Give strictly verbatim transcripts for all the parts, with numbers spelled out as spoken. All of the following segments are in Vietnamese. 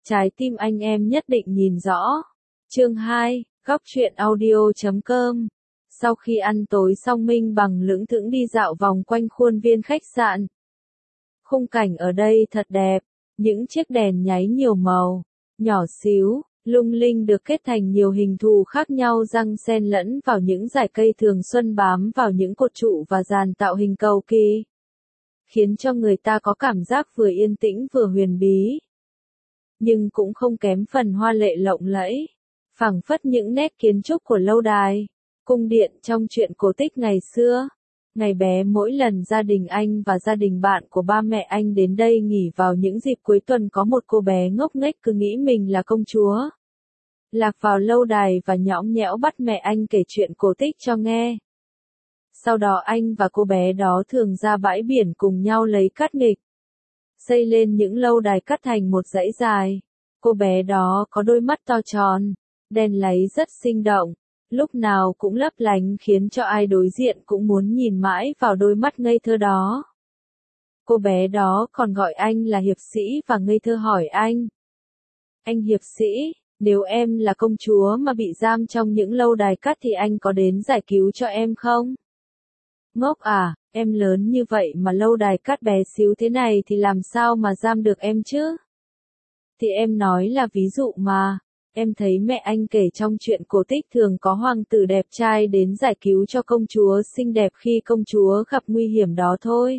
Trái tim anh em nhất định nhìn rõ. Chương hai, góc truyện audio chấm com. Sau khi ăn tối xong Minh Bằng lững thững đi dạo vòng quanh khuôn viên khách sạn. Khung cảnh ở đây thật đẹp, những chiếc đèn nháy nhiều màu, nhỏ xíu, lung linh được kết thành nhiều hình thù khác nhau răng xen lẫn vào những dải cây thường xuân bám vào những cột trụ và dàn tạo hình cầu kỳ, khiến cho người ta có cảm giác vừa yên tĩnh vừa huyền bí. Nhưng cũng không kém phần hoa lệ lộng lẫy, phảng phất những nét kiến trúc của lâu đài, cung điện trong truyện cổ tích ngày xưa. Ngày bé mỗi lần gia đình anh và gia đình bạn của ba mẹ anh đến đây nghỉ vào những dịp cuối tuần có một cô bé ngốc nghếch cứ nghĩ mình là công chúa. Lạc vào lâu đài và nhõng nhẽo bắt mẹ anh kể chuyện cổ tích cho nghe. Sau đó anh và cô bé đó thường ra bãi biển cùng nhau lấy cát nghịch, xây lên những lâu đài cắt thành một dãy dài. Cô bé đó có đôi mắt to tròn, đen láy rất sinh động, lúc nào cũng lấp lánh khiến cho ai đối diện cũng muốn nhìn mãi vào đôi mắt ngây thơ đó. Cô bé đó còn gọi anh là hiệp sĩ và ngây thơ hỏi anh. Anh hiệp sĩ, nếu em là công chúa mà bị giam trong những lâu đài cát thì anh có đến giải cứu cho em không? Ngốc à, em lớn như vậy mà lâu đài cát bé xíu thế này thì làm sao mà giam được em chứ? Thì em nói là ví dụ mà. Em thấy mẹ anh kể trong truyện cổ tích thường có hoàng tử đẹp trai đến giải cứu cho công chúa xinh đẹp khi công chúa gặp nguy hiểm đó thôi.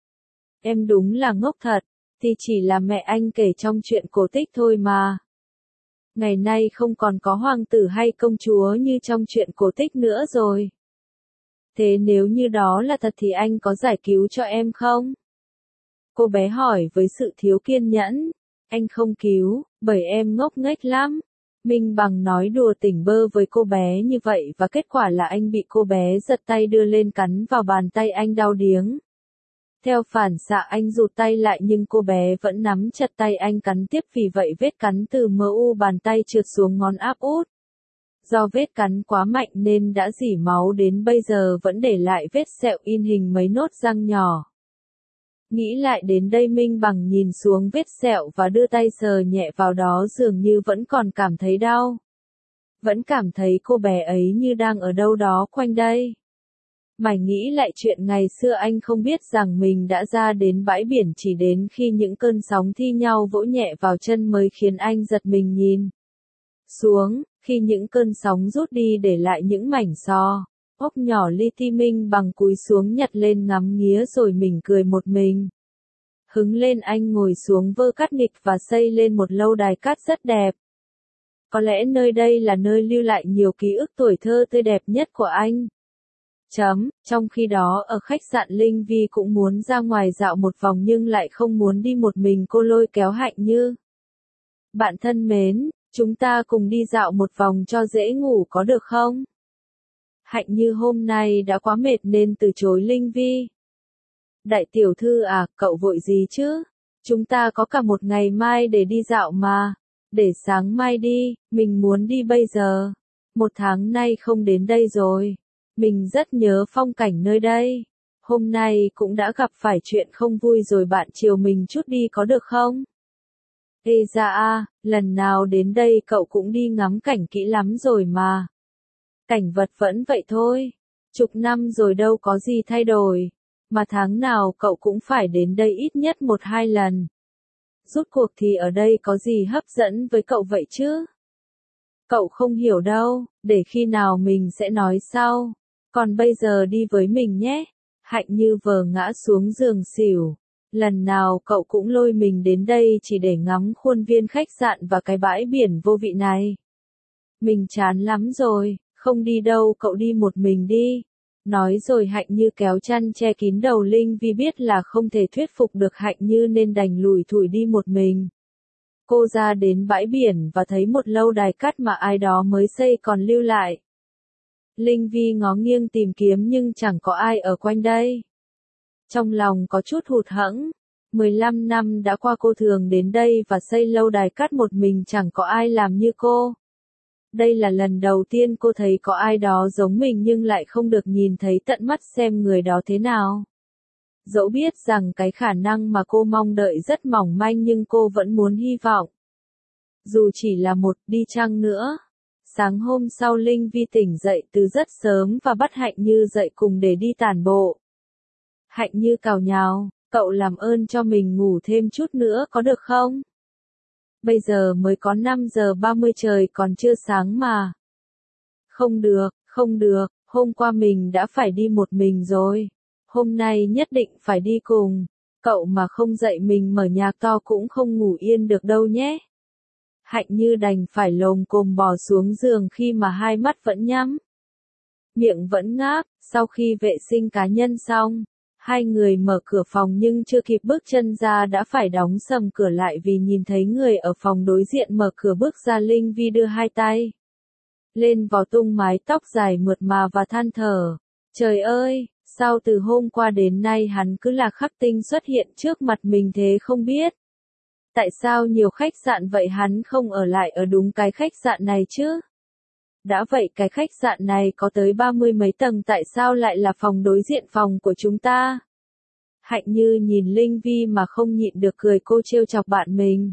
Em đúng là ngốc thật, thì chỉ là mẹ anh kể trong truyện cổ tích thôi mà. Ngày nay không còn có hoàng tử hay công chúa như trong truyện cổ tích nữa rồi. Thế nếu như đó là thật thì anh có giải cứu cho em không? Cô bé hỏi với sự thiếu kiên nhẫn. Anh không cứu, bởi em ngốc nghếch lắm. Minh Bằng nói đùa tỉnh bơ với cô bé như vậy và kết quả là anh bị cô bé giật tay đưa lên cắn vào bàn tay anh đau điếng. Theo phản xạ anh rụt tay lại nhưng cô bé vẫn nắm chặt tay anh cắn tiếp, vì vậy vết cắn từ mờ u bàn tay trượt xuống ngón áp út. Do vết cắn quá mạnh nên đã rỉ máu, đến bây giờ vẫn để lại vết sẹo in hình mấy nốt răng nhỏ. Nghĩ lại đến đây Minh Bằng nhìn xuống vết sẹo và đưa tay sờ nhẹ vào đó, dường như vẫn còn cảm thấy đau. Vẫn cảm thấy cô bé ấy như đang ở đâu đó quanh đây. Mày nghĩ lại chuyện ngày xưa anh không biết rằng mình đã ra đến bãi biển chỉ đến khi những cơn sóng thi nhau vỗ nhẹ vào chân mới khiến anh giật mình nhìn xuống, khi những cơn sóng rút đi để lại những mảnh xo ốc nhỏ li ti. Minh Bằng cúi xuống nhặt lên ngắm nghía rồi mỉm cười một mình. Hứng lên anh ngồi xuống vơ cát nghịch và xây lên một lâu đài cát rất đẹp. Có lẽ nơi đây là nơi lưu lại nhiều ký ức tuổi thơ tươi đẹp nhất của anh. Chấm, trong khi đó ở khách sạn Linh Vi cũng muốn ra ngoài dạo một vòng nhưng lại không muốn đi một mình, cô lôi kéo Hạnh Như. Bạn thân mến, chúng ta cùng đi dạo một vòng cho dễ ngủ có được không? Hạnh Như hôm nay đã quá mệt nên từ chối Linh Vi. Đại tiểu thư à, cậu vội gì chứ? Chúng ta có cả một ngày mai để đi dạo mà. Để sáng mai đi, mình muốn đi bây giờ. Một tháng nay không đến đây rồi. Mình rất nhớ phong cảnh nơi đây. Hôm nay cũng đã gặp phải chuyện không vui rồi, bạn chiều mình chút đi có được không? Ê ra a, lần nào đến đây cậu cũng đi ngắm cảnh kỹ lắm rồi mà. Cảnh vật vẫn vậy thôi. Chục năm rồi đâu có gì thay đổi. Mà tháng nào cậu cũng phải đến đây ít nhất một hai lần. Rốt cuộc thì ở đây có gì hấp dẫn với cậu vậy chứ? Cậu không hiểu đâu, để khi nào mình sẽ nói sau. Còn bây giờ đi với mình nhé. Hạnh Như vờ ngã xuống giường xỉu. Lần nào cậu cũng lôi mình đến đây chỉ để ngắm khuôn viên khách sạn và cái bãi biển vô vị này. Mình chán lắm rồi, không đi đâu, cậu đi một mình đi. Nói rồi Hạnh Như kéo chăn che kín đầu. Linh Vi biết là không thể thuyết phục được Hạnh Như nên đành lủi thủi đi một mình. Cô ra đến bãi biển và thấy một lâu đài cát mà ai đó mới xây còn lưu lại. Linh Vi ngó nghiêng tìm kiếm nhưng chẳng có ai ở quanh đây. Trong lòng có chút hụt hẫng. mười lăm năm đã qua cô thường đến đây và xây lâu đài cát một mình, chẳng có ai làm như cô. Đây là lần đầu tiên cô thấy có ai đó giống mình nhưng lại không được nhìn thấy tận mắt xem người đó thế nào. Dẫu biết rằng cái khả năng mà cô mong đợi rất mỏng manh nhưng cô vẫn muốn hy vọng. Dù chỉ là một đi chăng nữa. Sáng hôm sau Linh Vi tỉnh dậy từ rất sớm và bắt Hạnh Như dậy cùng để đi tản bộ. Hạnh Như càu nhàu, cậu làm ơn cho mình ngủ thêm chút nữa có được không? Bây giờ mới có năm giờ ba mươi trời còn chưa sáng mà. Không được, không được, hôm qua mình đã phải đi một mình rồi. Hôm nay nhất định phải đi cùng. Cậu mà không dậy mình mở nhạc to cũng không ngủ yên được đâu nhé. Hạnh Như đành phải lồm cồm bò xuống giường khi mà hai mắt vẫn nhắm. Miệng vẫn ngáp, sau khi vệ sinh cá nhân xong. Hai người mở cửa phòng nhưng chưa kịp bước chân ra đã phải đóng sầm cửa lại vì nhìn thấy người ở phòng đối diện mở cửa bước ra. Linh Vi đưa hai tay lên vò tung mái tóc dài mượt mà và than thở. Trời ơi, sao từ hôm qua đến nay hắn cứ là khắc tinh xuất hiện trước mặt mình thế không biết. Tại sao nhiều khách sạn vậy hắn không ở lại ở đúng cái khách sạn này chứ? Đã vậy cái khách sạn này có tới ba mươi mấy tầng tại sao lại là phòng đối diện phòng của chúng ta? Hạnh Như nhìn Linh Vi mà không nhịn được cười cô trêu chọc bạn mình.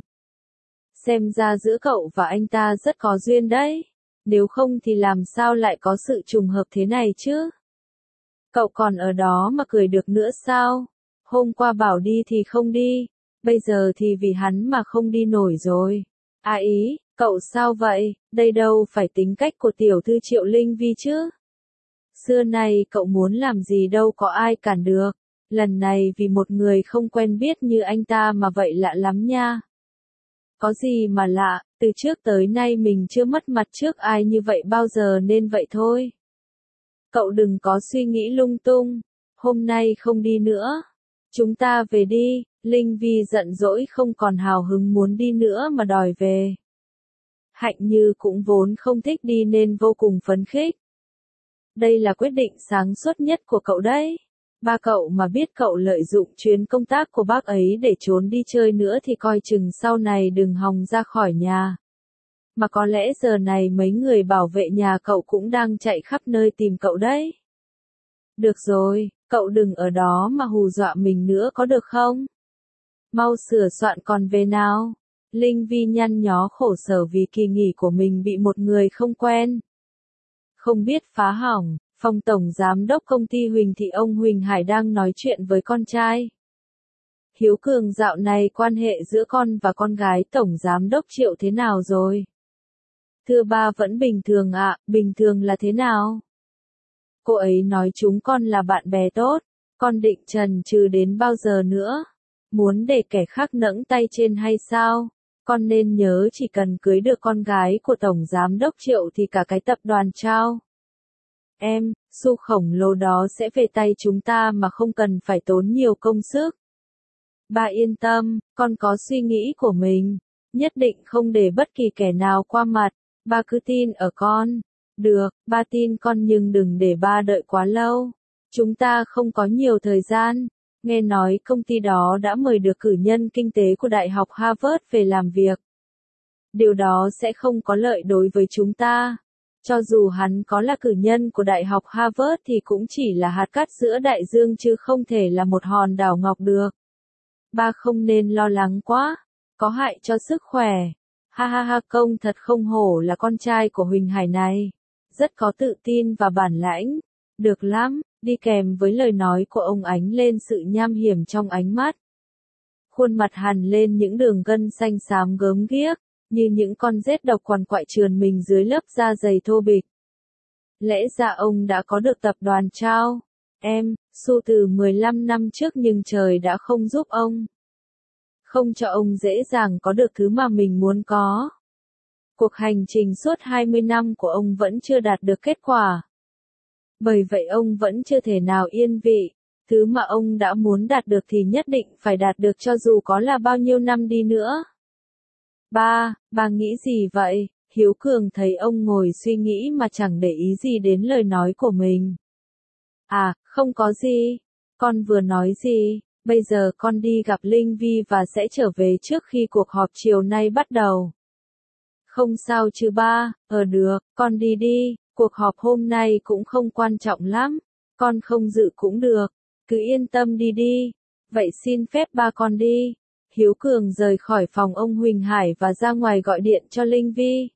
Xem ra giữa cậu và anh ta rất có duyên đấy. Nếu không thì làm sao lại có sự trùng hợp thế này chứ? Cậu còn ở đó mà cười được nữa sao? Hôm qua bảo đi thì không đi. Bây giờ thì vì hắn mà không đi nổi rồi. À ý, cậu sao vậy? Đây đâu phải tính cách của tiểu thư Triệu Linh Vi chứ? Xưa nay cậu muốn làm gì đâu có ai cản được. Lần này vì một người không quen biết như anh ta mà vậy lạ lắm nha. Có gì mà lạ, từ trước tới nay mình chưa mất mặt trước ai như vậy bao giờ nên vậy thôi. Cậu đừng có suy nghĩ lung tung. Hôm nay không đi nữa. Chúng ta về đi. Linh Vi giận dỗi không còn hào hứng muốn đi nữa mà đòi về. Hạnh Như cũng vốn không thích đi nên vô cùng phấn khích. Đây là quyết định sáng suốt nhất của cậu đấy. Ba cậu mà biết cậu lợi dụng chuyến công tác của bác ấy để trốn đi chơi nữa thì coi chừng sau này đừng hòng ra khỏi nhà. Mà có lẽ giờ này mấy người bảo vệ nhà cậu cũng đang chạy khắp nơi tìm cậu đấy. Được rồi, cậu đừng ở đó mà hù dọa mình nữa có được không? Mau sửa soạn còn về nào. Linh Vi nhăn nhó khổ sở vì kỳ nghỉ của mình bị một người không quen. Không biết phá hỏng, phòng tổng giám đốc công ty Huỳnh Thị ông Huỳnh Hải đang nói chuyện với con trai. Hiếu Cường dạo này quan hệ giữa con và con gái tổng giám đốc Triệu thế nào rồi? Thưa ba vẫn bình thường ạ, à, bình thường là thế nào? Cô ấy nói chúng con là bạn bè tốt, con định chần chừ đến bao giờ nữa? Muốn để kẻ khác nẫng tay trên hay sao? Con nên nhớ chỉ cần cưới được con gái của Tổng Giám đốc Triệu thì cả cái tập đoàn trao. Em, xu khổng lồ đó sẽ về tay chúng ta mà không cần phải tốn nhiều công sức. Ba yên tâm, con có suy nghĩ của mình. Nhất định không để bất kỳ kẻ nào qua mặt. Ba cứ tin ở con. Được, ba tin con nhưng đừng để ba đợi quá lâu. Chúng ta không có nhiều thời gian. Nghe nói công ty đó đã mời được cử nhân kinh tế của Đại học Harvard về làm việc. Điều đó sẽ không có lợi đối với chúng ta. Cho dù hắn có là cử nhân của Đại học Harvard thì cũng chỉ là hạt cát giữa đại dương chứ không thể là một hòn đảo ngọc được. Ba không nên lo lắng quá. Có hại cho sức khỏe. Ha ha ha, công thật không hổ là con trai của Huỳnh Hải này. Rất có tự tin và bản lãnh. Được lắm, đi kèm với lời nói của ông ánh lên sự nham hiểm trong ánh mắt. Khuôn mặt hằn lên những đường gân xanh xám gớm ghiếc, như những con rết độc quằn quại trườn mình dưới lớp da dày thô bịch. Lẽ ra ông đã có được tập đoàn trao. Em, xu từ mười lăm năm trước nhưng trời đã không giúp ông. Không cho ông dễ dàng có được thứ mà mình muốn có. Cuộc hành trình suốt hai mươi năm của ông vẫn chưa đạt được kết quả. Bởi vậy ông vẫn chưa thể nào yên vị. Thứ mà ông đã muốn đạt được thì nhất định phải đạt được cho dù có là bao nhiêu năm đi nữa. Ba, ba nghĩ gì vậy? Hiếu Cường thấy ông ngồi suy nghĩ mà chẳng để ý gì đến lời nói của mình. À, không có gì. Con vừa nói gì? Bây giờ con đi gặp Linh Vi và sẽ trở về trước khi cuộc họp chiều nay bắt đầu. Không sao chứ ba, ờ được, con đi đi, cuộc họp hôm nay cũng không quan trọng lắm, con không dự cũng được, cứ yên tâm đi đi, vậy xin phép ba con đi. Hiếu Cường rời khỏi phòng ông Huỳnh Hải và ra ngoài gọi điện cho Linh Vi.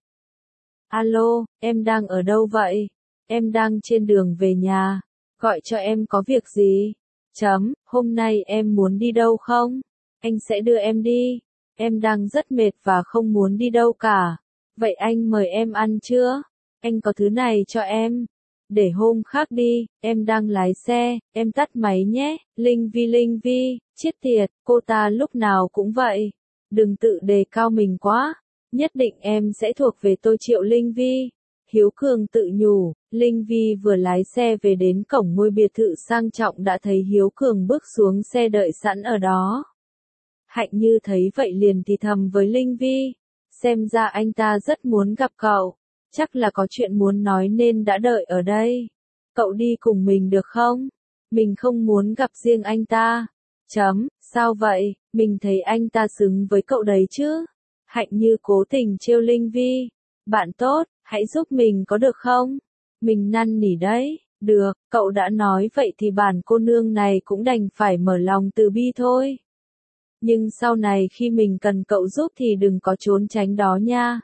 Alo, em đang ở đâu vậy? Em đang trên đường về nhà. Gọi cho em có việc gì? Chấm, hôm nay em muốn đi đâu không? Anh sẽ đưa em đi. Em đang rất mệt và không muốn đi đâu cả. Vậy anh mời em ăn chưa? Anh có thứ này cho em. Để hôm khác đi, em đang lái xe, em tắt máy nhé. Linh Vi Linh Vi, chết tiệt, cô ta lúc nào cũng vậy. Đừng tự đề cao mình quá. Nhất định em sẽ thuộc về tôi Triệu Linh Vi. Hiếu Cường tự nhủ. Linh Vi vừa lái xe về đến cổng ngôi biệt thự sang trọng đã thấy Hiếu Cường bước xuống xe đợi sẵn ở đó. Hạnh Như thấy vậy liền thì thầm với Linh Vi. Xem ra anh ta rất muốn gặp cậu. Chắc là có chuyện muốn nói nên đã đợi ở đây. Cậu đi cùng mình được không? Mình không muốn gặp riêng anh ta. Chấm, sao vậy? Mình thấy anh ta xứng với cậu đấy chứ. Hạnh Như cố tình trêu Linh Vi. Bạn tốt, hãy giúp mình có được không? Mình năn nỉ đấy. Được, cậu đã nói vậy thì bản cô nương này cũng đành phải mở lòng từ bi thôi. Nhưng sau này khi mình cần cậu giúp thì đừng có trốn tránh đó nha.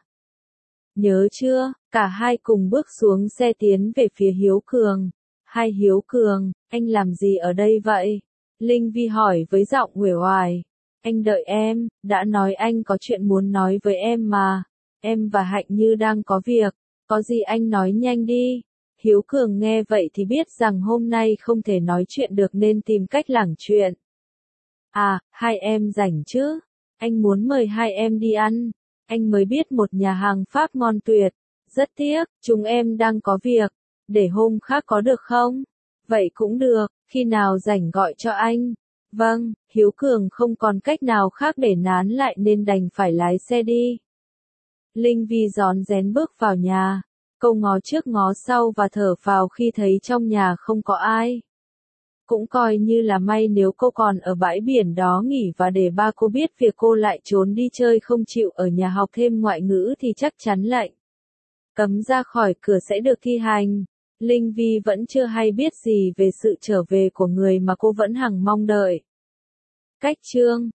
Nhớ chưa? Cả hai cùng bước xuống xe tiến về phía Hiếu Cường. Hai Hiếu Cường, anh làm gì ở đây vậy? Linh Vi hỏi với giọng uể oải. Anh đợi em, đã nói anh có chuyện muốn nói với em mà. Em và Hạnh Như đang có việc, có gì anh nói nhanh đi. Hiếu Cường nghe vậy thì biết rằng hôm nay không thể nói chuyện được nên tìm cách lảng chuyện. À, hai em rảnh chứ? Anh muốn mời hai em đi ăn. Anh mới biết một nhà hàng Pháp ngon tuyệt. Rất tiếc, chúng em đang có việc. Để hôm khác có được không? Vậy cũng được, khi nào rảnh gọi cho anh. Vâng, Hiếu Cường không còn cách nào khác để nán lại nên đành phải lái xe đi. Linh Vi rón rén bước vào nhà. Cô ngó trước ngó sau và thở phào khi thấy trong nhà không có ai. Cũng coi như là may nếu cô còn ở bãi biển đó nghỉ và để ba cô biết việc cô lại trốn đi chơi không chịu ở nhà học thêm ngoại ngữ thì chắc chắn lệnh cấm ra khỏi cửa sẽ được thi hành. Linh Vi vẫn chưa hay biết gì về sự trở về của người mà cô vẫn hằng mong đợi. Cách chương